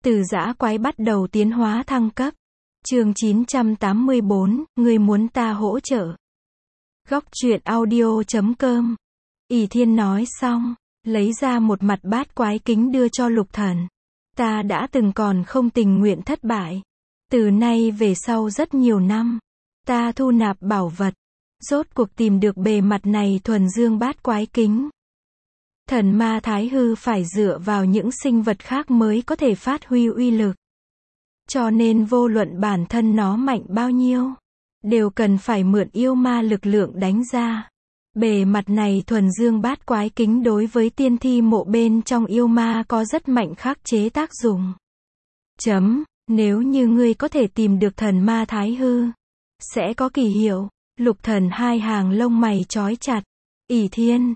Từ dã quái bắt đầu tiến hóa thăng cấp. Chương 984, ngươi muốn ta hỗ trợ. Góc truyện audio.com. ỷ Thiên nói xong, lấy ra một mặt bát quái kính đưa cho Lục Thần. Ta đã từng còn không tình nguyện thất bại. Từ nay về sau rất nhiều năm, ta thu nạp bảo vật, rốt cuộc tìm được bề mặt này thuần dương bát quái kính. Thần ma thái hư phải dựa vào những sinh vật khác mới có thể phát huy uy lực. Cho nên vô luận bản thân nó mạnh bao nhiêu, đều cần phải mượn yêu ma lực lượng đánh ra. Bề mặt này thuần dương bát quái kính đối với tiên thi mộ bên trong yêu ma có rất mạnh khắc chế tác dụng. Nếu như ngươi có thể tìm được thần ma thái hư, sẽ có kỳ hiệu. Lục Thần hai hàng lông mày chói chặt. ỷ Thiên,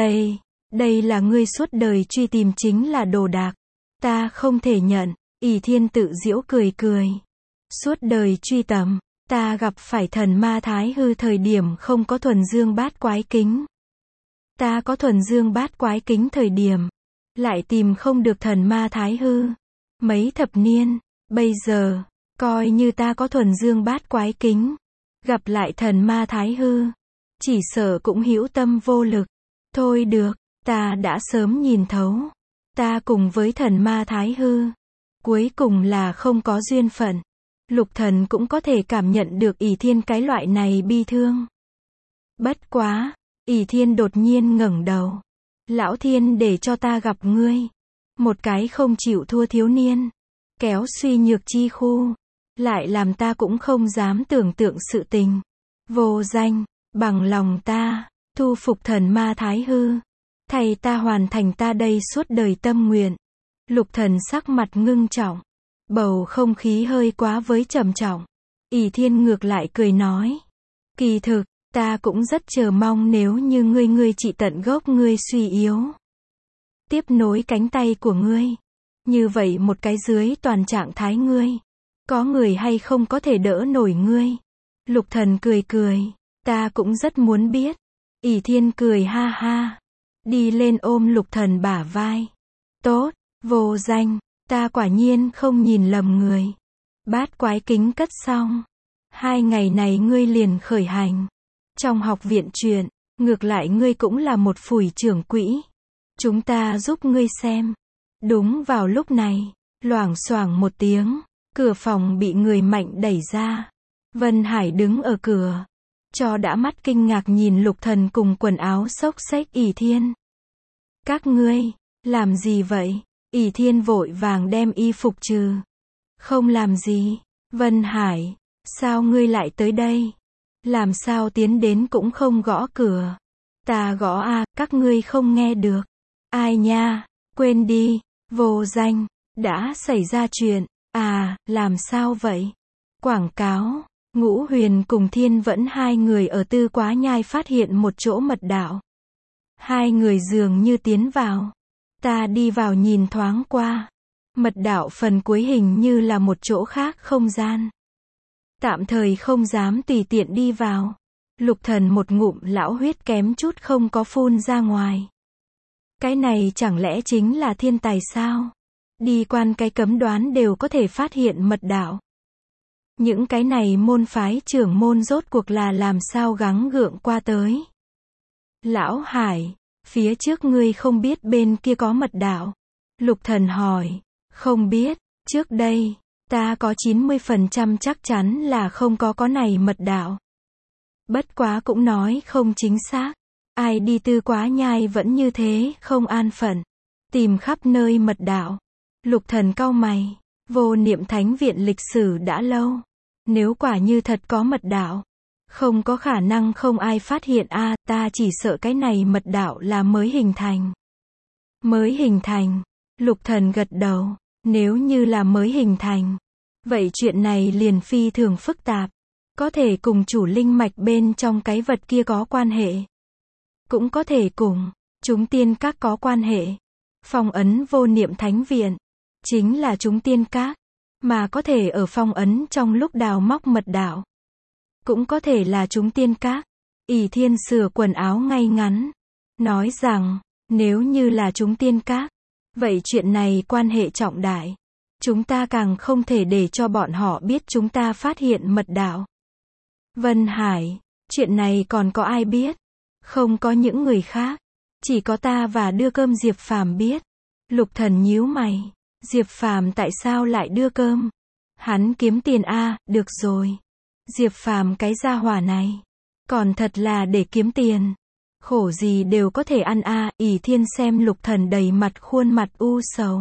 đây là ngươi suốt đời truy tìm chính là đồ đạc. Ta không thể nhận. ỷ Thiên tự giễu cười cười. Suốt đời truy tầm, ta gặp phải thần ma thái hư thời điểm không có thuần dương bát quái kính. Ta có thuần dương bát quái kính thời điểm, lại tìm không được thần ma thái hư. Mấy thập niên, bây giờ, coi như ta có thuần dương bát quái kính, gặp lại thần ma thái hư, chỉ sợ cũng hữu tâm vô lực. Thôi được, ta đã sớm nhìn thấu. Ta cùng với thần ma thái hư, cuối cùng là không có duyên phận. Lục Thần cũng có thể cảm nhận được ỷ Thiên cái loại này bi thương. Bất quá, ỷ Thiên đột nhiên ngẩng đầu. Lão Thiên để cho ta gặp ngươi. Một cái không chịu thua thiếu niên, kéo suy nhược chi khu, lại làm ta cũng không dám tưởng tượng sự tình. Vô danh, bằng lòng ta, thu phục thần ma thái hư. Thầy ta hoàn thành ta đây suốt đời tâm nguyện. Lục Thần sắc mặt ngưng trọng. Bầu không khí hơi quá với trầm trọng. ỷ Thiên ngược lại cười nói. Kỳ thực, ta cũng rất chờ mong nếu như ngươi trị tận gốc ngươi suy yếu. Tiếp nối cánh tay của ngươi. Như vậy một cái dưới toàn trạng thái ngươi, có người hay không có thể đỡ nổi ngươi? Lục Thần cười cười. Ta cũng rất muốn biết. ỷ Thiên cười ha ha. Đi lên ôm Lục Thần bả vai. Tốt, vô danh, ta quả nhiên không nhìn lầm người. Bát quái kính cất xong, 2 ngày này ngươi liền khởi hành. Trong học viện truyện, ngược lại ngươi cũng là một phủi trưởng quỹ. Chúng ta giúp ngươi xem. Đúng vào lúc này, loảng xoảng một tiếng, cửa phòng bị người mạnh đẩy ra. Vân Hải đứng ở cửa, cho đã mắt kinh ngạc nhìn Lục Thần cùng quần áo xốc xếch ỷ Thiên. Các ngươi, làm gì vậy? ỷ Thiên vội vàng đem y phục trừ. Không làm gì. Vân Hải, sao ngươi lại tới đây? Làm sao tiến đến cũng không gõ cửa? Ta gõ à, các ngươi không nghe được. Ai nha, quên đi, vô danh, đã xảy ra chuyện. À, làm sao vậy? Quảng cáo, Ngũ Huyền cùng Thiên Vẫn hai người ở Tư Quá Nhai phát hiện một chỗ mật đạo. Hai người dường như tiến vào. Ta đi vào nhìn thoáng qua. Mật đạo phần cuối hình như là một chỗ khác không gian. Tạm thời không dám tùy tiện đi vào. Lục Thần một ngụm lão huyết kém chút không có phun ra ngoài. Cái này chẳng lẽ chính là thiên tài sao? Đi quan cái cấm đoán đều có thể phát hiện mật đạo. Những cái này môn phái trưởng môn rốt cuộc là làm sao gắng gượng qua tới? Lão Hải, phía trước ngươi không biết bên kia có mật đạo? Lục Thần hỏi. Không biết, trước đây, ta có 90% chắc chắn là không có này mật đạo. Bất quá cũng nói không chính xác. Ai đi Tư Quá Nhai vẫn như thế, không an phận. Tìm khắp nơi mật đạo. Lục Thần cau mày. Vô Niệm Thánh viện lịch sử đã lâu. Nếu quả như thật có mật đạo, không có khả năng không ai phát hiện a. Ta chỉ sợ cái này mật đạo là mới hình thành. Mới hình thành. Lục Thần gật đầu. Nếu như là mới hình thành, vậy chuyện này liền phi thường phức tạp. Có thể cùng chủ linh mạch bên trong cái vật kia có quan hệ. Cũng có thể cùng chúng tiên các có quan hệ. Phong ấn Vô Niệm Thánh viện chính là chúng tiên các, mà có thể ở phong ấn trong lúc đào móc mật đạo. Cũng có thể là chúng tiên các. ỷ Thiên sửa quần áo ngay ngắn, nói rằng, nếu như là chúng tiên các, vậy chuyện này quan hệ trọng đại. Chúng ta càng không thể để cho bọn họ biết chúng ta phát hiện mật đạo. Vân Hải, chuyện này còn có ai biết? Không có những người khác. Chỉ có ta và đưa cơm Diệp Phàm biết. Lục Thần nhíu mày. Diệp Phàm tại sao lại đưa cơm? Hắn kiếm tiền a, được rồi. Diệp Phàm cái gia hỏa này. Còn thật là để kiếm tiền. Khổ gì đều có thể ăn a. Ỷ Thiên xem Lục Thần đầy mặt khuôn mặt u sầu.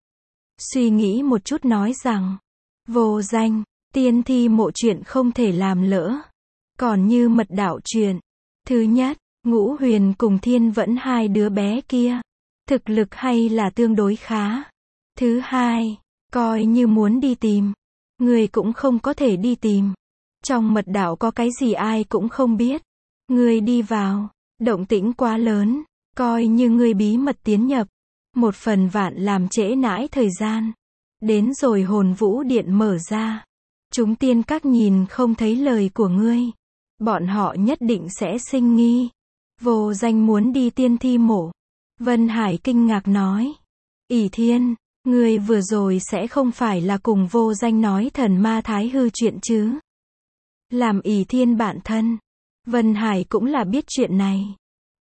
Suy nghĩ một chút nói rằng. Vô danh, tiên thi mộ chuyện không thể làm lỡ. Còn như mật đạo chuyện. Thứ nhất, Ngũ Huyền cùng Thiên Vẫn hai đứa bé kia. Thực lực hay là tương đối khá. Thứ hai, coi như muốn đi tìm. Người cũng không có thể đi tìm. Trong mật đạo có cái gì ai cũng không biết. Người đi vào, động tĩnh quá lớn. Coi như người bí mật tiến nhập. Một phần vạn làm trễ nãi thời gian. Đến rồi hồn vũ điện mở ra. Chúng tiên các nhìn không thấy lời của ngươi. Bọn họ nhất định sẽ sinh nghi. Vô danh muốn đi tiên thi mộ. Vân Hải kinh ngạc nói. Ỷ Thiên, ngươi vừa rồi sẽ không phải là cùng vô danh nói thần ma thái hư chuyện chứ? Làm Ỷ Thiên bạn thân. Vân Hải cũng là biết chuyện này.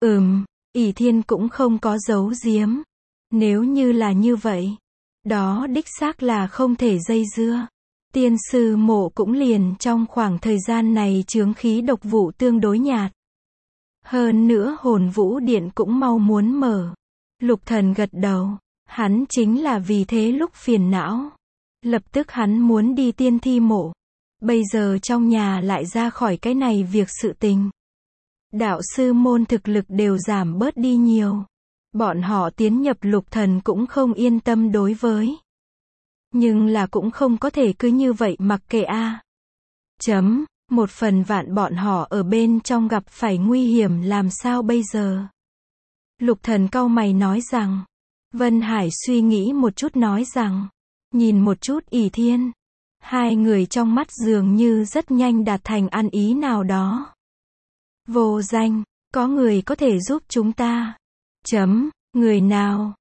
Ỷ Thiên cũng không có giấu giếm. Nếu như là như vậy, đó đích xác là không thể dây dưa. Tiên sư mộ cũng liền trong khoảng thời gian này chướng khí độc vụ tương đối nhạt. Hơn nữa hồn vũ điện cũng mau muốn mở. Lục Thần gật đầu. Hắn chính là vì thế lúc phiền não. Lập tức hắn muốn đi tiên thi mộ. Bây giờ trong nhà lại ra khỏi cái này việc sự tình. Đạo sư môn thực lực đều giảm bớt đi nhiều. Bọn họ tiến nhập Lục Thần cũng không yên tâm đối với. Nhưng là cũng không có thể cứ như vậy mặc kệ a. Một phần vạn bọn họ ở bên trong gặp phải nguy hiểm làm sao bây giờ? Lục Thần cau mày nói rằng. Vân Hải suy nghĩ một chút nói rằng. Nhìn một chút Ỷ Thiên. Hai người trong mắt dường như rất nhanh đạt thành ăn ý nào đó. Vô danh, có người có thể giúp chúng ta. Người nào?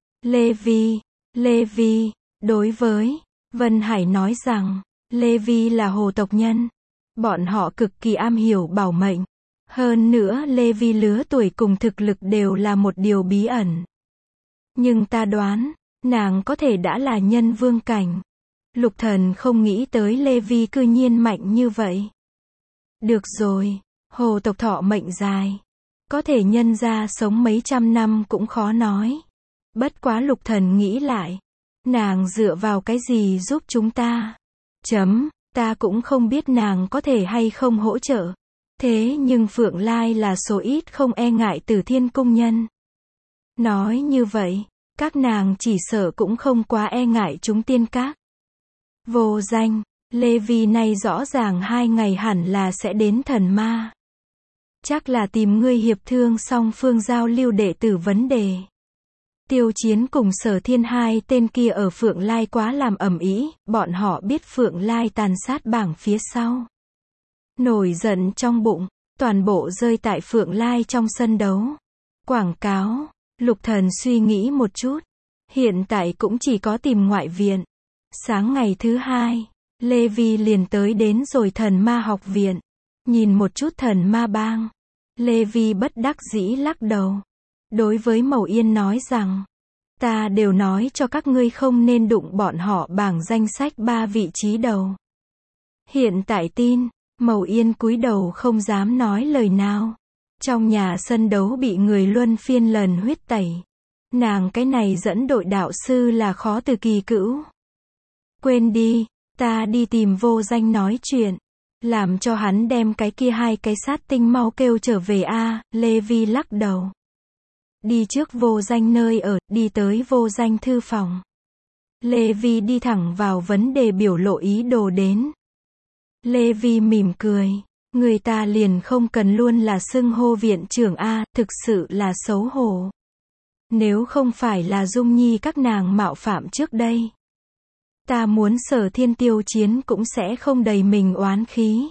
Lê Vi, đối với. Vân Hải nói rằng. Lê Vi là hồ tộc nhân. Bọn họ cực kỳ am hiểu bảo mệnh. Hơn nữa Lê Vi lứa tuổi cùng thực lực đều là một điều bí ẩn. Nhưng ta đoán, nàng có thể đã là nhân vương cảnh. Lục Thần không nghĩ tới Lê Vi cư nhiên mạnh như vậy. Được rồi, hồ tộc thọ mệnh dài. Có thể nhân ra sống mấy trăm năm cũng khó nói. Bất quá Lục Thần nghĩ lại. Nàng dựa vào cái gì giúp chúng ta? Ta cũng không biết nàng có thể hay không hỗ trợ. Thế nhưng Phượng Lai là số ít không e ngại Tử Thiên cung nhân. Nói như vậy, các nàng chỉ sợ cũng không quá e ngại chúng tiên các. Vô danh, Lê Vi này rõ ràng 2 ngày hẳn là sẽ đến thần ma. Chắc là tìm ngươi hiệp thương song phương giao lưu đệ tử vấn đề. Tiêu Chiến cùng Sở Thiên hai tên kia ở Phượng Lai quá làm ầm ĩ, bọn họ biết Phượng Lai tàn sát bảng phía sau. Nổi giận trong bụng, toàn bộ rơi tại Phượng Lai trong sân đấu. Quảng cáo, Lục Thần suy nghĩ một chút. Hiện tại cũng chỉ có tìm ngoại viện. Sáng ngày thứ hai, Lê Vi liền tới đến rồi thần ma học viện. Nhìn một chút thần ma bang. Lê Vi bất đắc dĩ lắc đầu. Đối với Mậu Yên nói rằng. Ta đều nói cho các ngươi không nên đụng bọn họ bảng danh sách 3 vị trí đầu. Hiện tại tin, Mậu Yên cúi đầu không dám nói lời nào. Trong nhà sân đấu bị người luân phiên lần huyết tẩy. Nàng cái này dẫn đội đạo sư là khó từ kỳ cữu. Quên đi, ta đi tìm vô danh nói chuyện. Làm cho hắn đem cái kia 2 cái sát tinh mau kêu trở về a. Lê Vi lắc đầu. Đi trước vô danh nơi ở, đi tới vô danh thư phòng. Lê Vi đi thẳng vào vấn đề biểu lộ ý đồ đến. Lê Vi mỉm cười. Người ta liền không cần luôn là xưng hô viện trưởng a, thực sự là xấu hổ. Nếu không phải là Dung Nhi các nàng mạo phạm trước đây. Ta muốn Sở Thiên Tiêu Chiến cũng sẽ không đầy mình oán khí.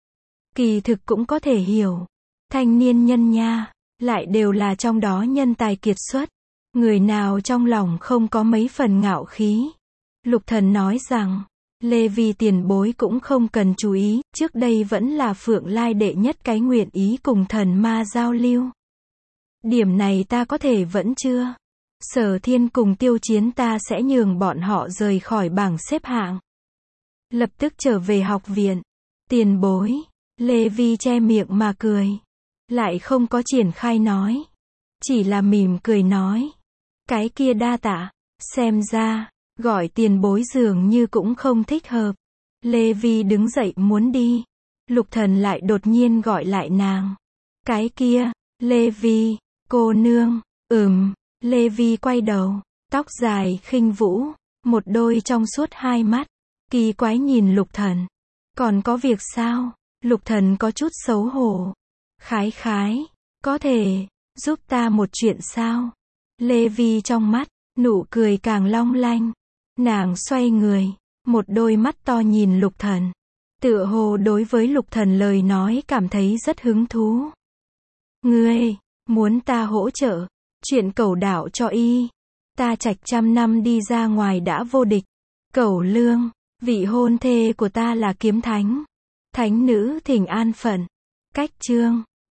Kỳ thực cũng có thể hiểu. Thanh niên nhân nha, lại đều là trong đó nhân tài kiệt xuất. Người nào trong lòng không có mấy phần ngạo khí. Lục Thần nói rằng, Lê Vi tiền bối cũng không cần chú ý, trước đây vẫn là Phượng Lai đệ nhất cái nguyện ý cùng thần ma giao lưu. Điểm này ta có thể vẫn chưa. Sở Thiên cùng Tiêu Chiến ta sẽ nhường bọn họ rời khỏi bảng xếp hạng. Lập tức trở về học viện. Tiền bối. Lê Vi che miệng mà cười. Lại không có triển khai nói. Chỉ là mỉm cười nói. Cái kia đa tạ. Xem ra, gọi tiền bối dường như cũng không thích hợp. Lê Vi đứng dậy muốn đi. Lục Thần lại đột nhiên gọi lại nàng. Cái kia, Lê Vi, cô nương, Lê Vi quay đầu, tóc dài khinh vũ, một đôi trong suốt hai mắt, kỳ quái nhìn Lục Thần. Còn có việc sao? Lục Thần có chút xấu hổ. Khái, có thể, giúp ta một chuyện sao? Lê Vi trong mắt, nụ cười càng long lanh. Nàng xoay người, một đôi mắt to nhìn Lục Thần. Tựa hồ đối với Lục Thần lời nói cảm thấy rất hứng thú. Ngươi, muốn ta hỗ trợ, chuyện Cẩu đảo cho y. Ta Trạch trăm năm đi ra ngoài đã vô địch. Cẩu Lương, vị hôn thê của ta là kiếm thánh. Thánh nữ thỉnh an phận. Cách chương